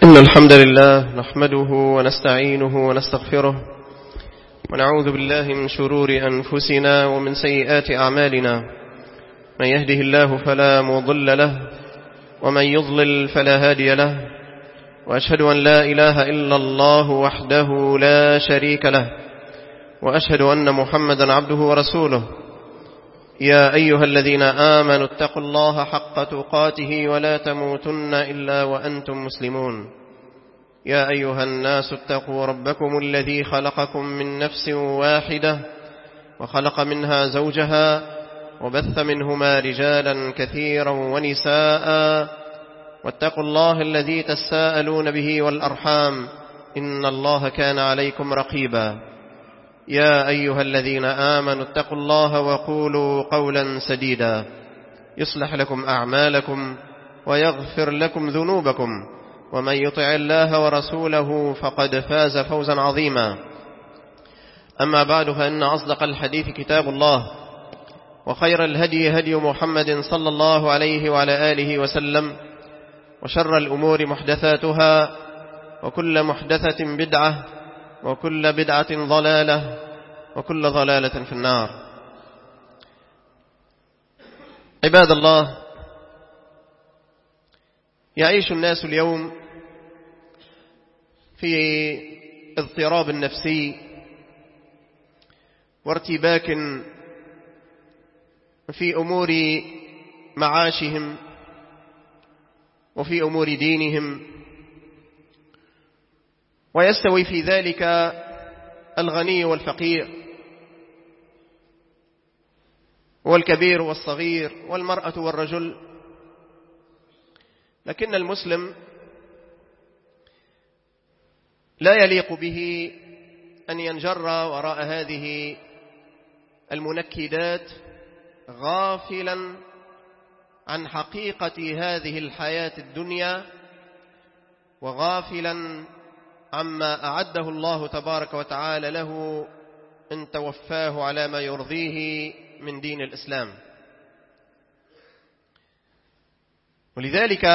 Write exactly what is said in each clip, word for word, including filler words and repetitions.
إن الحمد لله نحمده ونستعينه ونستغفره ونعوذ بالله من شرور أنفسنا ومن سيئات أعمالنا. من يهده الله فلا مضل له ومن يضلل فلا هادي له، وأشهد أن لا إله إلا الله وحده لا شريك له، وأشهد أن محمدا عبده ورسوله. يا أيها الذين آمنوا اتقوا الله حق تقاته ولا تموتن إلا وأنتم مسلمون. يا أيها الناس اتقوا ربكم الذي خلقكم من نفس واحدة وخلق منها زوجها وبث منهما رجالا كثيرا ونساء، واتقوا الله الذي تساءلون به والأرحام إن الله كان عليكم رقيبا. يا أيها الذين آمنوا اتقوا الله وقولوا قولا سديدا يصلح لكم أعمالكم ويغفر لكم ذنوبكم، ومن يطع الله ورسوله فقد فاز فوزا عظيما. أما بعد، فإن أصدق الحديث كتاب الله، وخير الهدي هدي محمد صلى الله عليه وعلى آله وسلم، وشر الأمور محدثاتها، وكل محدثة بدعة، وكل بدعة ضلالة، وكل ضلالة في النار. عباد الله، يعيش الناس اليوم في اضطراب نفسي وارتباك في أمور معاشهم وفي أمور دينهم، ويستوي في ذلك الغني والفقير، والكبير والصغير، والمرأة والرجل. لكن المسلم لا يليق به أن ينجر وراء هذه المنكدات غافلا عن حقيقة هذه الحياة الدنيا، وغافلا عما أعده الله تبارك وتعالى له إن توفاه على ما يرضيه من دين الإسلام. ولذلك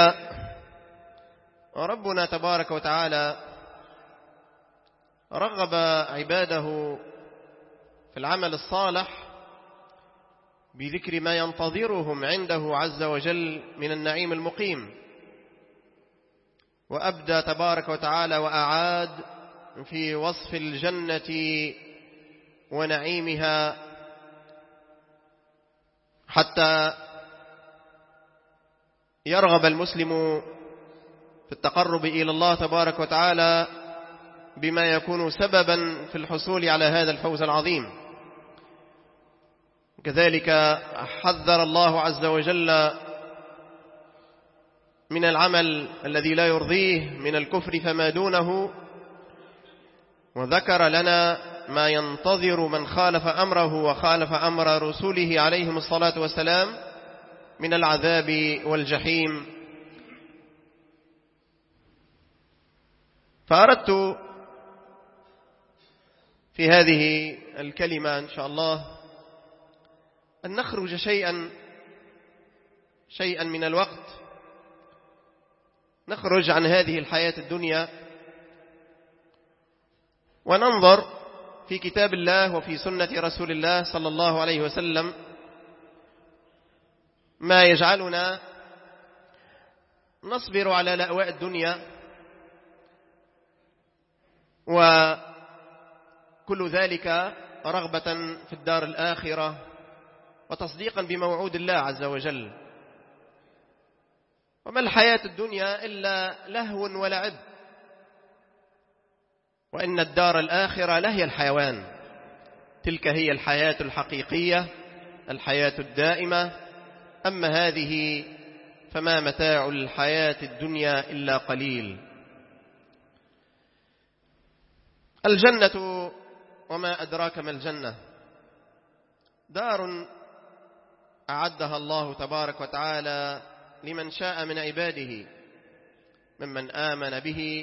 ربنا تبارك وتعالى رغب عباده في العمل الصالح بذكر ما ينتظرهم عنده عز وجل من النعيم المقيم، وأبدى تبارك وتعالى وأعاد في وصف الجنة ونعيمها، حتى يرغب المسلم في التقرب إلى الله تبارك وتعالى بما يكون سببا في الحصول على هذا الفوز العظيم. كذلك حذر الله عز وجل من العمل الذي لا يرضيه من الكفر فما دونه، وذكر لنا ما ينتظر من خالف أمره وخالف أمر رسوله عليهم الصلاة والسلام من العذاب والجحيم. فأردت في هذه الكلمة إن شاء الله أن نخرج شيئا شيئا من الوقت، نخرج عن هذه الحياة الدنيا وننظر في كتاب الله وفي سنة رسول الله صلى الله عليه وسلم ما يجعلنا نصبر على لأواء الدنيا، وكل ذلك رغبة في الدار الآخرة وتصديقا بموعود الله عز وجل. وما الحياة الدنيا إلا لهو ولعب، وإن الدار الآخرة لهي الحيوان، تلك هي الحياة الحقيقية، الحياة الدائمة. أما هذه فما متاع الحياة الدنيا إلا قليل. الجنة وما أدراك ما الجنة، دار أعدها الله تبارك وتعالى لمن شاء من عباده ممن آمن به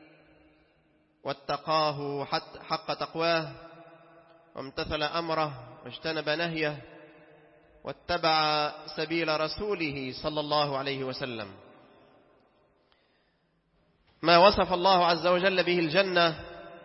واتقاه حق تقواه، وامتثل أمره واجتنب نهيه، واتبع سبيل رسوله صلى الله عليه وسلم. ما وصف الله عز وجل به الجنة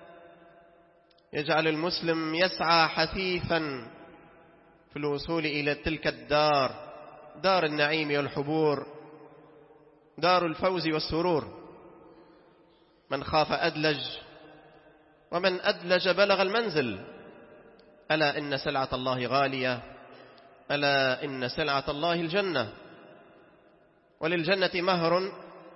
يجعل المسلم يسعى حثيثا في الوصول إلى تلك الدار، دار النعيم والحبور، دار الفوز والسرور. من خاف أدلج، ومن أدلج بلغ المنزل. ألا إن سلعة الله غالية، ألا إن سلعة الله الجنة. وللجنة مهر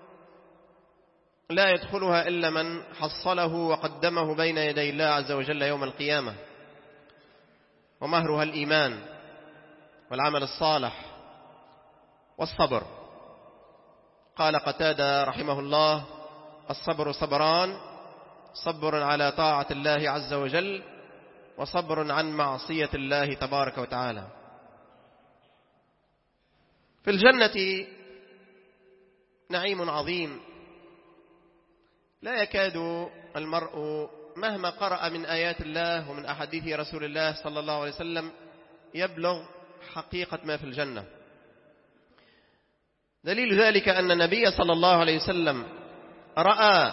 لا يدخلها إلا من حصله وقدمه بين يدي الله عز وجل يوم القيامة، ومهرها الإيمان والعمل الصالح والصبر. قال قتادة رحمه الله: الصبر صبران، صبر على طاعة الله عز وجل، وصبر عن معصية الله تبارك وتعالى. في الجنة نعيم عظيم لا يكاد المرء مهما قرأ من آيات الله ومن أحاديث رسول الله صلى الله عليه وسلم يبلغ حقيقة ما في الجنة. دليل ذلك أن النبي صلى الله عليه وسلم رأى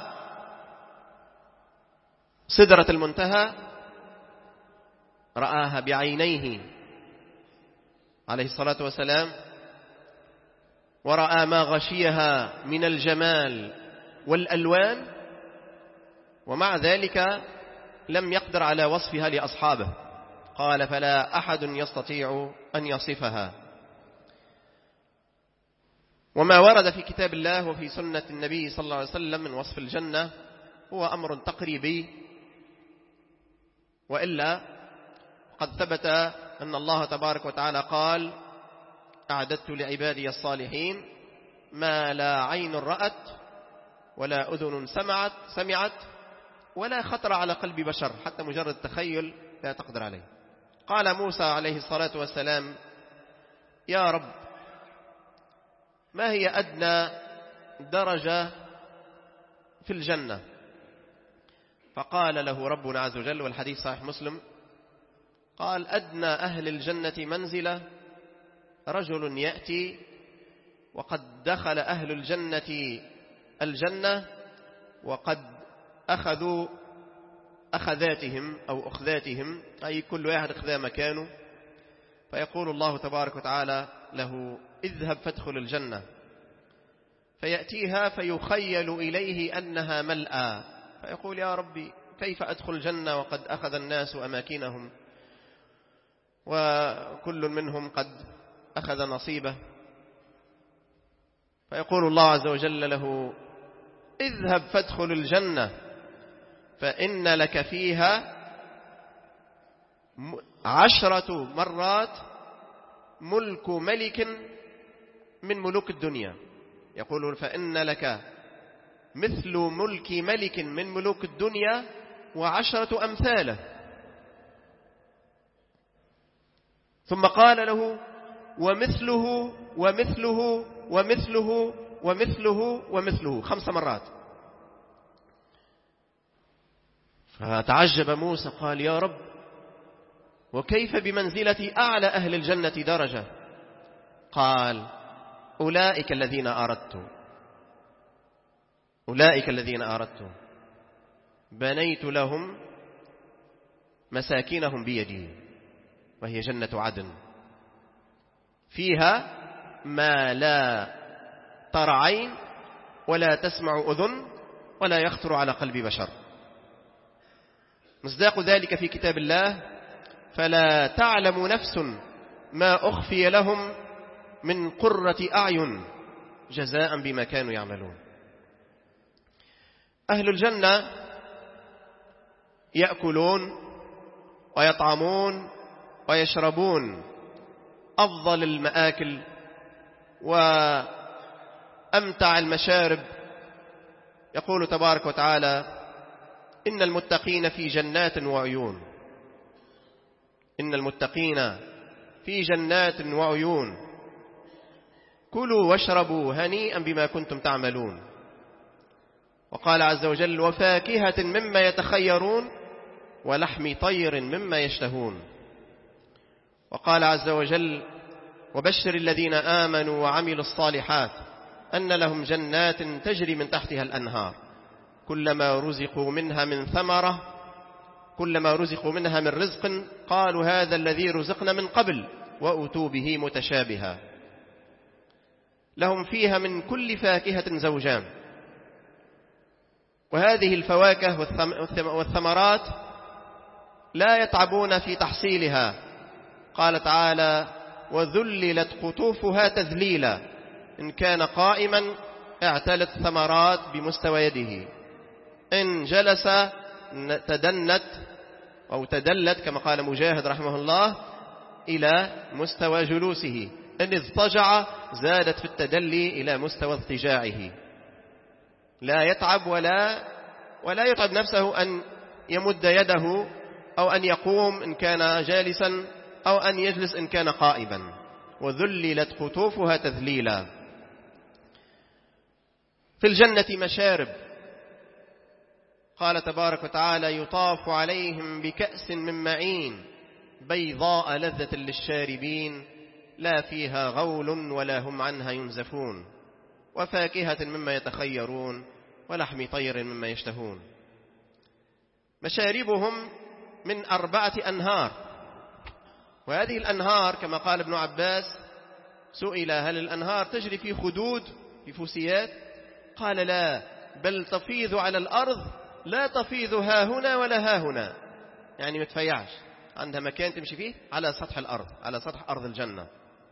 سدرة المنتهى، رآها بعينيه عليه الصلاة والسلام، ورأى ما غشيها من الجمال والألوان، ومع ذلك لم يقدر على وصفها لأصحابه. قال: فلا أحد يستطيع أن يصفها. وما ورد في كتاب الله وفي سنة النبي صلى الله عليه وسلم من وصف الجنة هو أمر تقريبي، وإلا قد ثبت أن الله تبارك وتعالى قال: أعددت لعبادي الصالحين ما لا عين رأت ولا أذن سمعت سمعت ولا خطر على قلب بشر، حتى مجرد تخيل لا تقدر عليه. قال موسى عليه الصلاة والسلام: يا رب، ما هي أدنى درجة في الجنة؟ فقال له ربنا عز وجل، والحديث صحيح مسلم، قال: أدنى أهل الجنة منزلة رجل يأتي وقد دخل أهل الجنة الجنة وقد أخذوا أخذاتهم أو أخذاتهم، أي كل واحد أخذ مكانه، فيقول الله تبارك وتعالى له: اذهب فادخل الجنة. فيأتيها فيخيل إليه أنها ملأى، فيقول: يا ربي، كيف أدخل الجنة وقد أخذ الناس أماكنهم وكل منهم قد أخذ نصيبه؟ فيقول الله عز وجل له: اذهب فادخل الجنة فإن لك فيها عشرة مرات ملك ملك من ملوك الدنيا. يقول: فإن لك مثل ملك ملك من ملوك الدنيا وعشرة أمثاله. ثم قال له: ومثله ومثله ومثله ومثله ومثله، خمس مرات. فتعجب موسى، قال: يا رب، وكيف بمنزلة أعلى أهل الجنة درجة؟ قال: أولئك الذين أردت أولئك الذين أردت بنيت لهم مساكنهم بيدي، وهي جنة عدن فيها ما لا ترى عين ولا تسمع أذن ولا يخطر على قلب بشر. مصداق ذلك في كتاب الله: فلا تعلم نفس ما أخفي لهم من قرة أعين جزاء بما كانوا يعملون. أهل الجنة يأكلون ويطعمون ويشربون أفضل المآكل وأمتع المشارب. يقول تبارك وتعالى: إن المتقين في جنات وعيون إن المتقين في جنات وعيون كلوا واشربوا هنيئا بما كنتم تعملون. وقال عز وجل: وفاكهة مما يتخيرون ولحم طير مما يشتهون. وقال عز وجل: وبشر الذين آمنوا وعملوا الصالحات أن لهم جنات تجري من تحتها الأنهار كلما رزقوا منها من ثمرة كلما رزقوا منها من رزق قالوا هذا الذي رزقنا من قبل وأتوا به متشابها لهم فيها من كل فاكهة زوجان. وهذه الفواكه والثمرات لا يتعبون في تحصيلها. قال تعالى وذللت قطوفها تذليلا، إن كان قائما اعتلت ثمرات بمستوى يده، إن جلس تدنت أو تدلت كما قال مجاهد رحمه الله إلى مستوى جلوسه، إن اضطجع زادت في التدلي إلى مستوى اضطجاعه. لا يتعب ولا ولا يتعب نفسه أن يمد يده أو أن يقوم إن كان جالسا أو أن يجلس إن كان قائما. وذللت قطوفها تذليلا. في الجنة مشارب، قال تبارك وتعالى يطاف عليهم بكأس من معين بيضاء لذة للشاربين لا فيها غول ولا هم عنها ينزفون وفاكهة مما يتخيرون ولحم طير مما يشتهون. مشاربهم من أربعة أنهار، وهذه الأنهار كما قال ابن عباس سئل هل الأنهار تجري في خدود في فسيات؟ قال لا، بل تفيض على الأرض لا تفيض ها هنا ولا ها هنا، يعني ما تفيعش، عندها مكان تمشي فيه على سطح الأرض، على سطح أرض الجنة.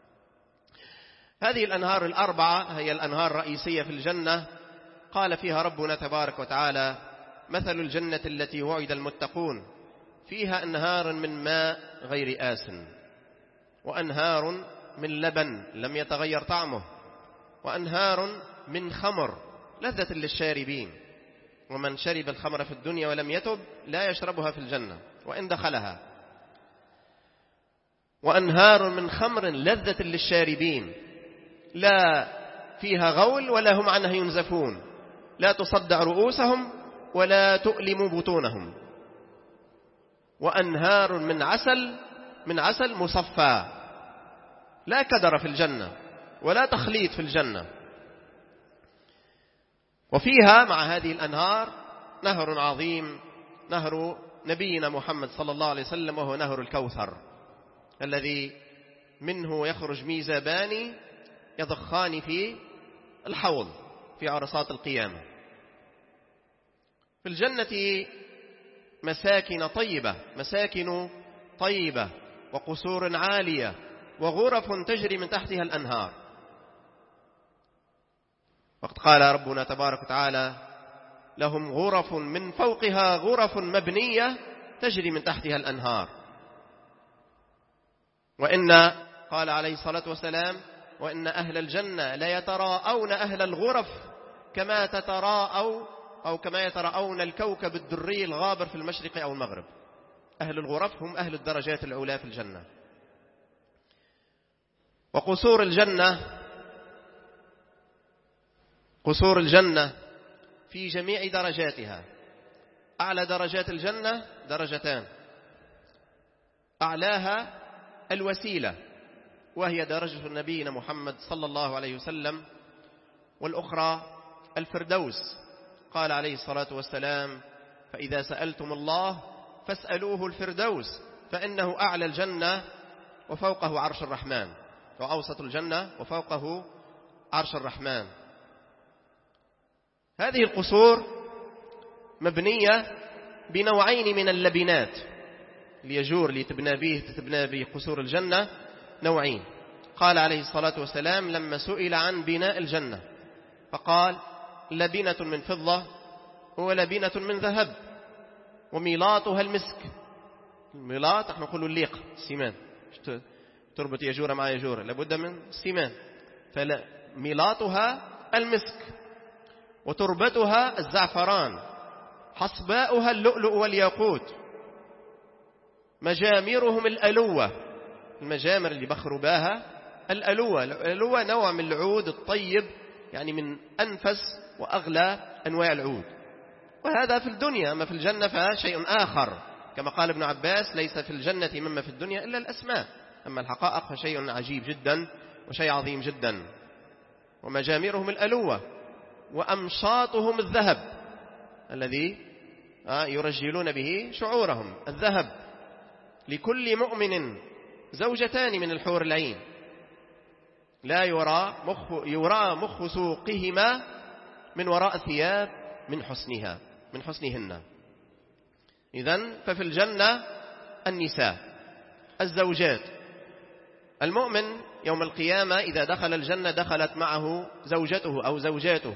هذه الأنهار الأربعة هي الأنهار الرئيسية في الجنة. قال فيها ربنا تبارك وتعالى مثل الجنة التي وعد المتقون فيها أنهار من ماء غير آسن وأنهار من لبن لم يتغير طعمه وأنهار من خمر لذة للشاربين، ومن شرب الخمر في الدنيا ولم يتب لا يشربها في الجنة وإن دخلها. وأنهار من خمر لذة للشاربين لا فيها غول ولا هم عنها ينزفون، لا تصدع رؤوسهم ولا تؤلم بطونهم. وأنهار من عسل من عسل مصفى، لا كدر في الجنة ولا تخليط في الجنة. وفيها مع هذه الأنهار نهر عظيم، نهر نبينا محمد صلى الله عليه وسلم، وهو نهر الكوثر الذي منه يخرج ميزابان يضخان في الحوض في عرصات القيامة. في الجنة مساكن طيبة مساكن طيبة وقصور عالية وغرف تجري من تحتها الأنهار. وقد قال ربنا تبارك وتعالى لهم غرف من فوقها غرف مبنية تجري من تحتها الأنهار. وإن قال عليه الصلاة والسلام وإن أهل الجنة لا يتراءون أهل الغرف كما تتراءوا أو كما يتراءون الكوكب الدري الغابر في المشرق أو المغرب. أهل الغرف هم أهل الدرجات العلى في الجنة. وقصور الجنة قصور الجنة في جميع درجاتها. أعلى درجات الجنة درجتان، أعلاها الوسيلة وهي درجة نبينا محمد صلى الله عليه وسلم، والأخرى الفردوس. قال عليه الصلاة والسلام فإذا سألتم الله فاسألوه الفردوس فإنه أعلى الجنة وفوقه عرش الرحمن، وأوسط الجنة وفوقه عرش الرحمن. هذه القصور مبنية بنوعين من اللبنات، ليجور لتبنى به تتبنى به قصور الجنة نوعين. قال عليه الصلاة والسلام لما سئل عن بناء الجنة فقال لبنة من فضة ولبنة من ذهب وميلاطها المسك. الميلاط احنا نقول الليق السيمان، تربط يجور مع يجور لابد من السيمان، فميلاطها المسك وتربتها الزعفران حصباؤها اللؤلؤ والياقوت مجامرهم الألوة. المجامر اللي بخروا باها الألوة. الألوة نوع من العود الطيب، يعني من أنفس وأغلى أنواع العود. وهذا في الدنيا، أما في الجنة فشيء آخر، كما قال ابن عباس ليس في الجنة مما في الدنيا إلا الأسماء، أما الحقائق فشيء عجيب جدا وشيء عظيم جدا. ومجامرهم الألوة وأمشاطهم الذهب. الذي يرجلون به شعورهم. الذهب لكل مؤمن زوجتان من الحور العين لا يرى مخ, يرى مخ سوقهما من وراء ثياب من حسنها من حسنهن. إذن ففي الجنة النساء الزوجات. المؤمن يوم القيامة إذا دخل الجنة دخلت معه زوجته أو زوجاته،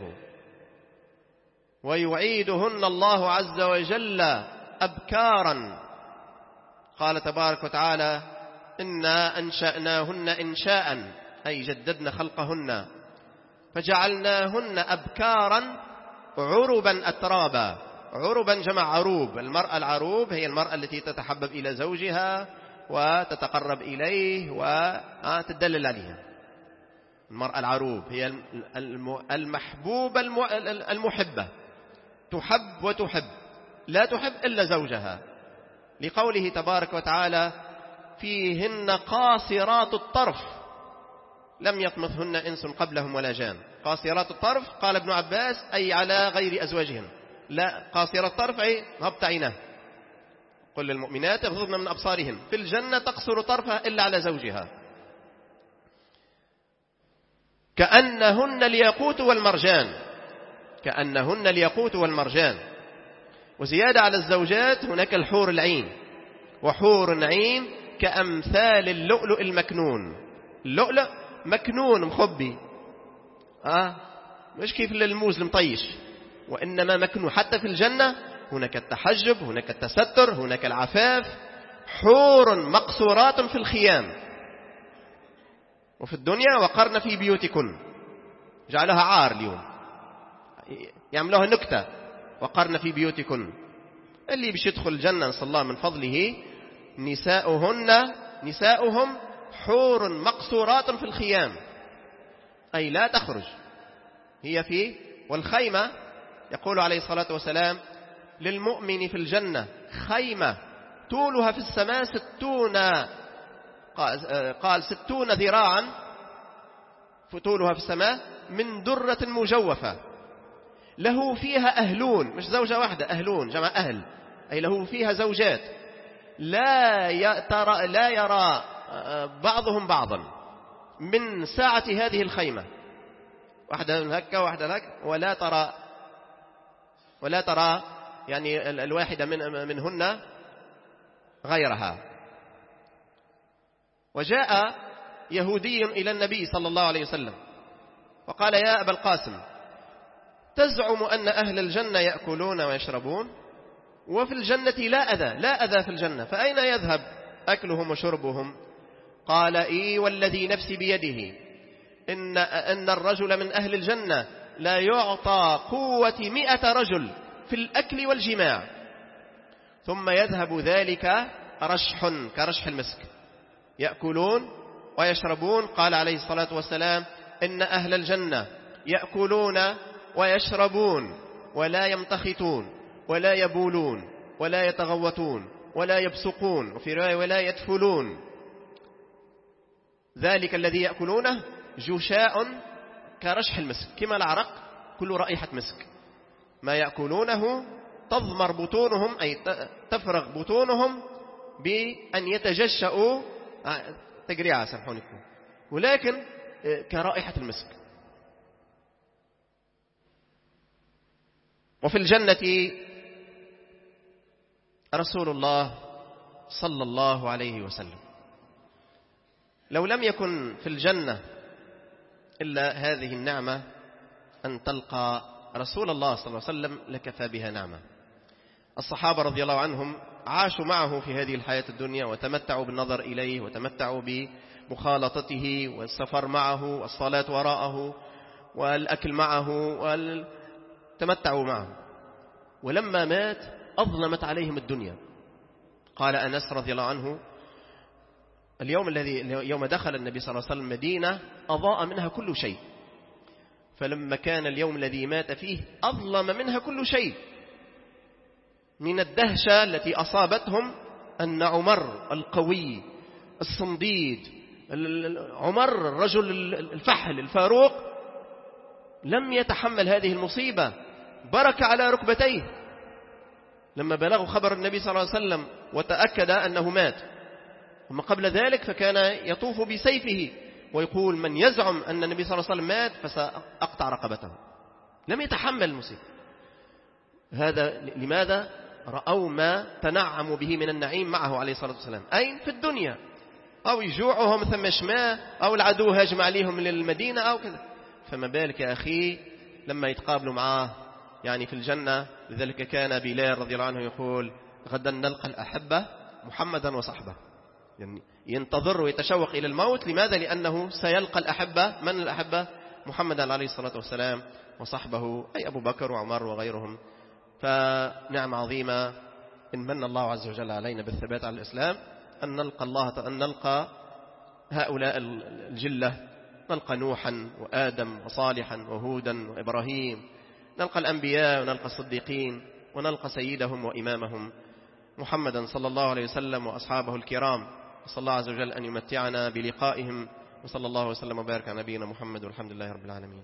ويعيدهن الله عز وجل أبكارا. قال تبارك وتعالى إنا أنشأناهن إنشاء أي جددنا خلقهن فجعلناهن أبكارا عربا أترابا. عربا جمع عروب. المرأة العروب هي المرأة التي تتحبب إلى زوجها وتتقرب إليه وتدلل عليها. المرأة العروب هي المحبوبة المحبة، تحب وتحب، لا تحب إلا زوجها، لقوله تبارك وتعالى فيهن قاصرات الطرف لم يطمثهن إنس قبلهم ولا جان. قاصرات الطرف قال ابن عباس أي على غير أزواجهن، لا قاصرات الطرف أي هبط عينه. قل للمؤمنات يغضضن من أبصارهن. في الجنة تقصر طرفها إلا على زوجها. كأنهن الياقوت والمرجان، كأنهن الياقوت والمرجان. وزيادة على الزوجات هناك الحور العين، وحور عين كأمثال اللؤلؤ المكنون. اللؤلؤ مكنون مخبي، آه مش كيف الموز المطيش، وإنما مكنون. حتى في الجنة هناك التحجب، هناك التستر، هناك العفاف. حور مقصورات في الخيام. وفي الدنيا وقرن في بيوتكن، جعلها عار اليوم، يعملوها نكتة، وقرن في بيوتكن. اللي بيش يدخل الجنة نسأل الله من فضله نساؤهن نساؤهم حور مقصورات في الخيام، أي لا تخرج هي في. والخيمة يقول عليه الصلاة والسلام للمؤمن في الجنة خيمة طولها في السماء ستون قال ستون ذراعا طولها في السماء من درة مجوفة، له فيها أهلون، مش زوجة واحدة، أهلون جمع أهل، أي له فيها زوجات لا يرى, لا يرى بعضهم بعضا من ساعة هذه الخيمة، واحدة هكا واحدة هكا، ولا ترى ولا ترى يعني الواحدة من منهن غيرها. وجاء يهودي إلى النبي صلى الله عليه وسلم وقال يا أبا القاسم تزعم أن أهل الجنة يأكلون ويشربون وفي الجنة لا أذى لا أذى في الجنة، فأين يذهب أكلهم وشربهم؟ قال إي والذي نفسي بيده إن, أن الرجل من أهل الجنة لا يعطى قوة مئة رجل في الأكل والجماع ثم يذهب ذلك رشح كرشح المسك، يأكلون ويشربون. قال عليه الصلاة والسلام إن أهل الجنة يأكلون ويشربون ولا يمتخطون ولا يبولون ولا يتغوطون ولا يبصقون، وفي رواية ولا يدفلون. ذلك الذي يأكلونه جشاء كرشح المسك، كما العرق كل رائحة مسك. ما يأكلونه تضمر بطونهم أي تفرغ بطونهم بأن يتجشأوا تجريعة سامحونكم، ولكن كرائحة المسك. وفي الجنة رسول الله صلى الله عليه وسلم لو لم يكن في الجنة إلا هذه النعمة أن تلقى رسول الله صلى الله عليه وسلم لكفى بها نعمة. الصحابة رضي الله عنهم عاشوا معه في هذه الحياة الدنيا وتمتعوا بالنظر إليه وتمتعوا بمخالطته والسفر معه والصلاة وراءه والأكل معه وتمتعوا معه. ولما مات أظلمت عليهم الدنيا. قال أنس رضي الله عنه اليوم الذي يوم دخل النبي صلى الله عليه وسلم المدينة أضاء منها كل شيء، فلما كان اليوم الذي مات فيه أظلم منها كل شيء من الدهشة التي أصابتهم أن عمر القوي الصنديد عمر الرجل الفحل الفاروق لم يتحمل هذه المصيبة، برك على ركبتيه لما بلغوا خبر النبي صلى الله عليه وسلم وتأكد أنه مات. أما قبل ذلك فكان يطوف بسيفه ويقول من يزعم أن النبي صلى الله عليه وسلم مات فسأقطع رقبته. لم يتحمل المصيبة. هذا لماذا؟ رأوا ما تنعموا به من النعيم معه عليه الصلاة والسلام، أين في الدنيا، أو يجوعهم ثم شماه، أو العدو هاجم عليهم من المدينة أو كذا. فما بالك يا أخي لما يتقابلوا معاه يعني في الجنة. لذلك كان بلال رضي الله عنه يقول غدا نلقى الأحبة محمدا وصحبه، يعني ينتظر ويتشوق إلى الموت. لماذا؟ لأنه سيلقى الأحبة. من الأحبة؟ محمدا عليه الصلاة والسلام وصحبه، أي أبو بكر وعمر وغيرهم. فنعم عظيمة إن من الله عز وجل علينا بالثبات على الإسلام أن نلقى الله، أن نلقى هؤلاء الجلة، نلقى نوحا وآدم وصالحا وهودا وإبراهيم، نلقى الأنبياء ونلقى الصديقين، ونلقى سيدهم وإمامهم محمدا صلى الله عليه وسلم وأصحابه الكرام. صلى الله عز وجل أن يمتعنا بلقائهم، وصلى الله وسلم وبارك على نبينا محمد والحمد لله رب العالمين.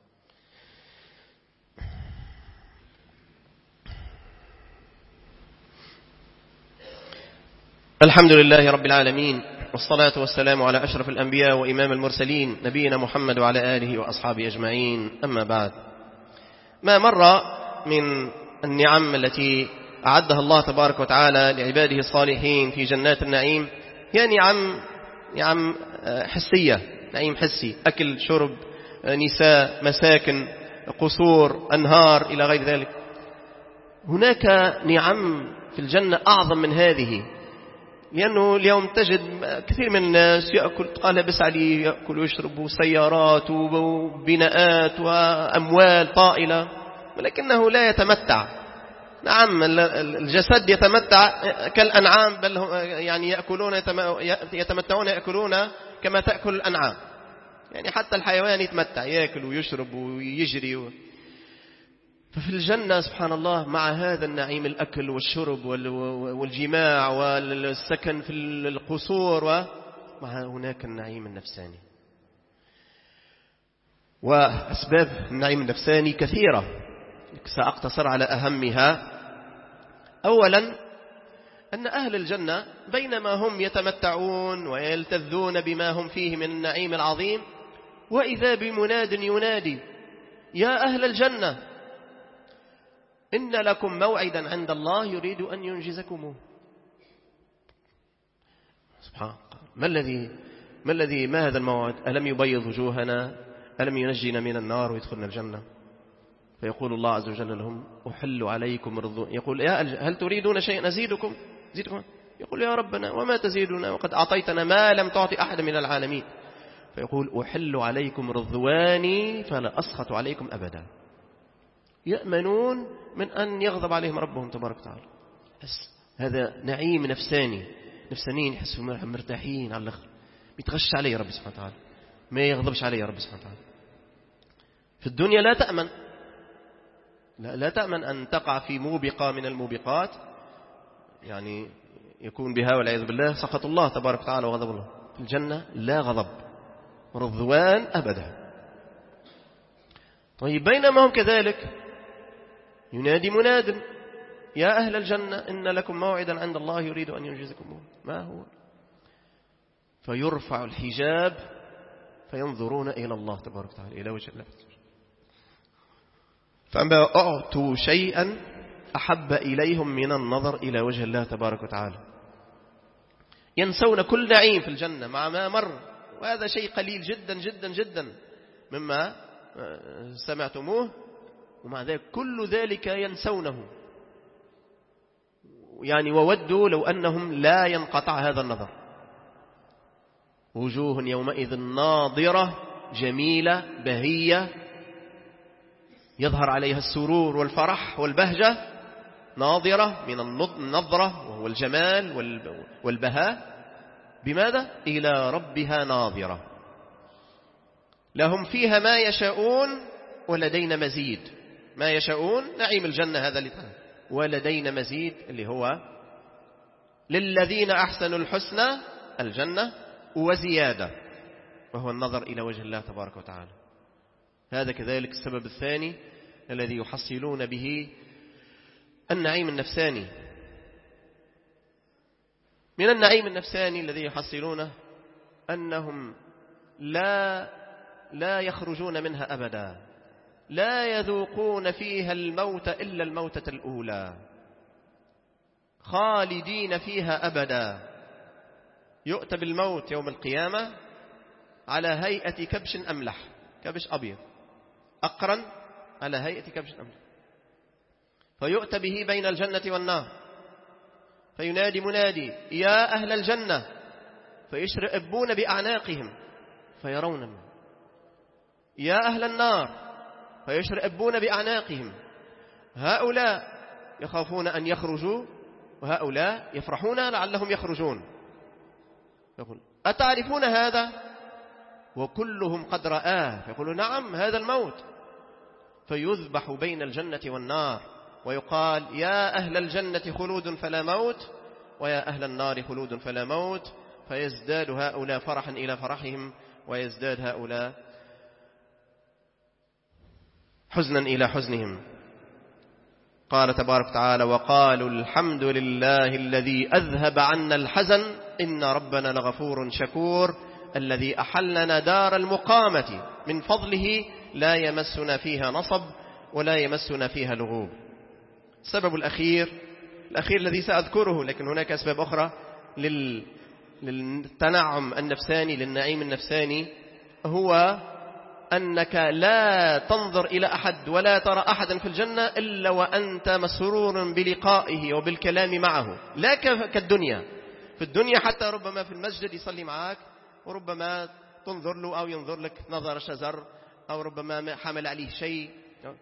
الحمد لله رب العالمين، والصلاة والسلام على أشرف الأنبياء وإمام المرسلين نبينا محمد وعلى آله وأصحابه أجمعين. أما بعد، ما مر من النعم التي أعدها الله تبارك وتعالى لعباده الصالحين في جنات النعيم هي نعم نعم حسية، نعيم حسي، أكل شرب نساء مساكن قصور أنهار إلى غير ذلك. هناك نعم في الجنة أعظم من هذه، لأنه اليوم تجد كثير من الناس يأكل قالبس عليه، يأكل ويشرب سيارات وبناءات وأموال طائلة، ولكنه لا يتمتع. نعم الجسد يتمتع كالأنعام، بل يعني يأكلون يتمتعون يأكلون كما تأكل الأنعام، يعني حتى الحيوان يتمتع، يأكل ويشرب ويجري و... ففي الجنة سبحان الله مع هذا النعيم، الأكل والشرب والجماع والسكن في القصور، ومع هناك النعيم النفساني. وأسباب النعيم النفساني كثيرة، سأقتصر على أهمها. أولا أن أهل الجنة بينما هم يتمتعون ويلتذون بما هم فيه من النعيم العظيم، وإذا بمناد ينادي يا أهل الجنة إن لكم موعدا عند الله يريد أن ينجزكموه. سبحان الله، ما الذي ما الذي ما هذا الموعد؟ ألم يبيض وجوهنا؟ ألم ينجينا من النار ويدخلنا الجنة؟ فيقول الله عز وجل لهم أحل عليكم رضو. يقول يا هل تريدون شيئا أزيدكم؟ زيدكم؟ يقول يا ربنا وما تزيدنا وقد أعطيتنا ما لم تعطي أحد من العالمين. فيقول أحل عليكم رضواني فلا أسخط عليكم أبدا. يأمنون من أن يغضب عليهم ربهم تبارك وتعالى. بس هذا نعيم نفساني، نفسانيين يحسوا مرتاحين على الآخر، بيتغش عليه رب سبحانه وتعالى، ما يغضبش عليه رب سبحانه وتعالى. في الدنيا لا تأمن، لا, لا تأمن أن تقع في موبقة من الموبقات، يعني يكون بها والعياذ بالله سخط الله تبارك وتعالى وغضب الله. في الجنة لا غضب، رضوان أبدا. طيب بينما هم كذلك ينادي مناد يا أهل الجنة إن لكم موعدا عند الله يريد أن ينجزكم. ما هو؟ فيرفع الحجاب فينظرون إلى الله تبارك وتعالى، إلى وجه الله. فما أعطوا شيئا أحب إليهم من النظر إلى وجه الله تبارك وتعالى. ينسون كل نعيم في الجنة مع ما مر، وهذا شيء قليل جدا جدا جدا مما سمعتموه، ومع ذلك كل ذلك ينسونه، يعني وودوا لو أنهم لا ينقطع هذا النظر. وجوه يومئذ ناضرة جميلة بهية يظهر عليها السرور والفرح والبهجة، ناظرة من النظرة وهو الجمال والبهاء. بماذا؟ إلى ربها ناظرة. لهم فيها ما يشاءون ولدينا مزيد. ما يشاءون نعيم الجنة هذا اللي تعالى. ولدينا مزيد اللي هو للذين أحسنوا الحسنى الجنة وزيادة، وهو النظر إلى وجه الله تبارك وتعالى. هذا كذلك السبب الثاني الذي يحصلون به النعيم النفساني. من النعيم النفساني الذي يحصلونه أنهم لا لا يخرجون منها أبدا، لا يذوقون فيها الموت إلا الموتة الأولى، خالدين فيها أبدا. يؤتى بالموت يوم القيامة على هيئة كبش أملح، كبش أبيض أقرن على هيئة كبش أملح، فيؤتى به بين الجنة والنار، فينادي منادي يا أهل الجنة، فيشرئبون بأعناقهم فيرون منه، يا أهل النار، فيشرئبون بأعناقهم. هؤلاء يخافون أن يخرجوا وهؤلاء يفرحون لعلهم يخرجون. يقول أتعرفون هذا؟ وكلهم قد رآه، فيقولوا نعم هذا الموت. فيذبح بين الجنة والنار ويقال يا أهل الجنة خلود فلا موت، ويا أهل النار خلود فلا موت، فيزداد هؤلاء فرحا إلى فرحهم، ويزداد هؤلاء حزنا إلى حزنهم. قال تبارك وتعالى وقالوا الحمد لله الذي أذهب عنا الحزن إن ربنا لغفور شكور، الذي أحلنا دار المقامة من فضله لا يمسنا فيها نصب ولا يمسنا فيها لغوب. السبب الأخير الأخير الذي سأذكره، لكن هناك أسباب أخرى لل... للتنعم النفساني، للنعيم النفساني، هو أنك لا تنظر إلى أحد ولا ترى أحدا في الجنة إلا وأنت مسرور بلقائه وبالكلام معه، لا كالدنيا. في الدنيا حتى ربما في المسجد يصلي معك، وربما تنظر له أو ينظر لك نظر شزر، أو ربما حمل عليه شيء.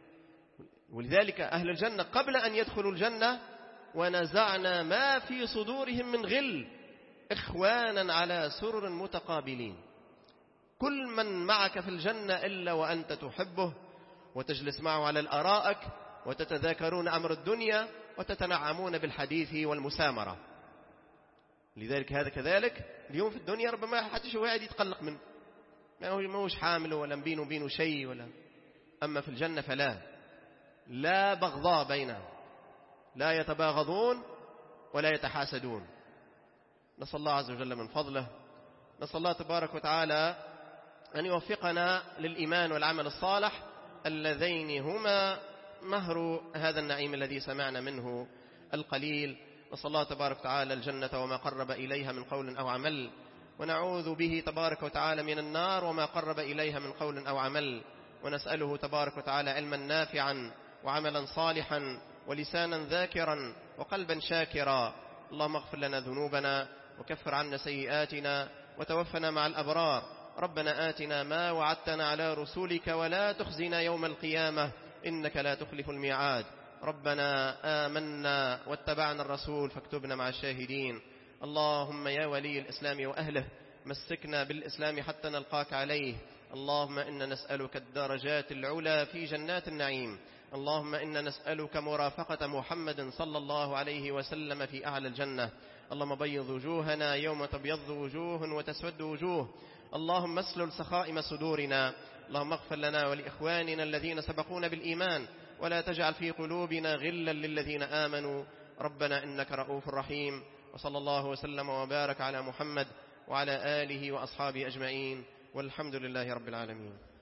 ولذلك أهل الجنة قبل أن يدخلوا الجنة ونزعنا ما في صدورهم من غل إخوانا على سرر متقابلين. كل من معك في الجنة إلا وأنت تحبه، وتجلس معه على الأرائك، وتتذاكرون أمر الدنيا، وتتنعمون بالحديث والمسامرة. لذلك هذا كذلك اليوم في الدنيا ربما حتى شو واحد يتقلق منه، ما هوش حامل ولا بينه وبينه شيء ولا. أما في الجنة فلا، لا بغضاء بينهم، لا يتباغضون ولا يتحاسدون. نسأل الله عز وجل من فضله، نسأل الله تبارك وتعالى أن يوفقنا للإيمان والعمل الصالح اللذين هما مهر هذا النعيم الذي سمعنا منه القليل. نسأل الله تبارك وتعالى الجنة وما قرب إليها من قول أو عمل، ونعوذ به تبارك وتعالى من النار وما قرب إليها من قول أو عمل، ونسأله تبارك وتعالى علما نافعا وعملا صالحا ولسانا ذاكرا وقلبا شاكرا. اللهم اغفر لنا ذنوبنا وكفر عنا سيئاتنا وتوفنا مع الأبرار. ربنا آتنا ما وعدتنا على رسولك ولا تخزنا يوم القيامة إنك لا تخلف الميعاد. ربنا آمنا واتبعنا الرسول فاكتبنا مع الشاهدين. اللهم يا ولي الإسلام وأهله مسكنا بالإسلام حتى نلقاك عليه. اللهم إنا نسألك الدرجات العلى في جنات النعيم. اللهم إنا نسألك مرافقة محمد صلى الله عليه وسلم في أعلى الجنة. اللهم بيض وجوهنا يوم تبيض وجوه وتسود وجوه. اللهم اسلل سخائم صدورنا. اللهم اغفر لنا ولإخواننا الذين سبقونا بالإيمان، ولا تجعل في قلوبنا غلا للذين آمنوا. ربنا إنك رؤوف رحيم. وصلى الله وسلم وبارك على محمد وعلى آله وأصحابه أجمعين، والحمد لله رب العالمين.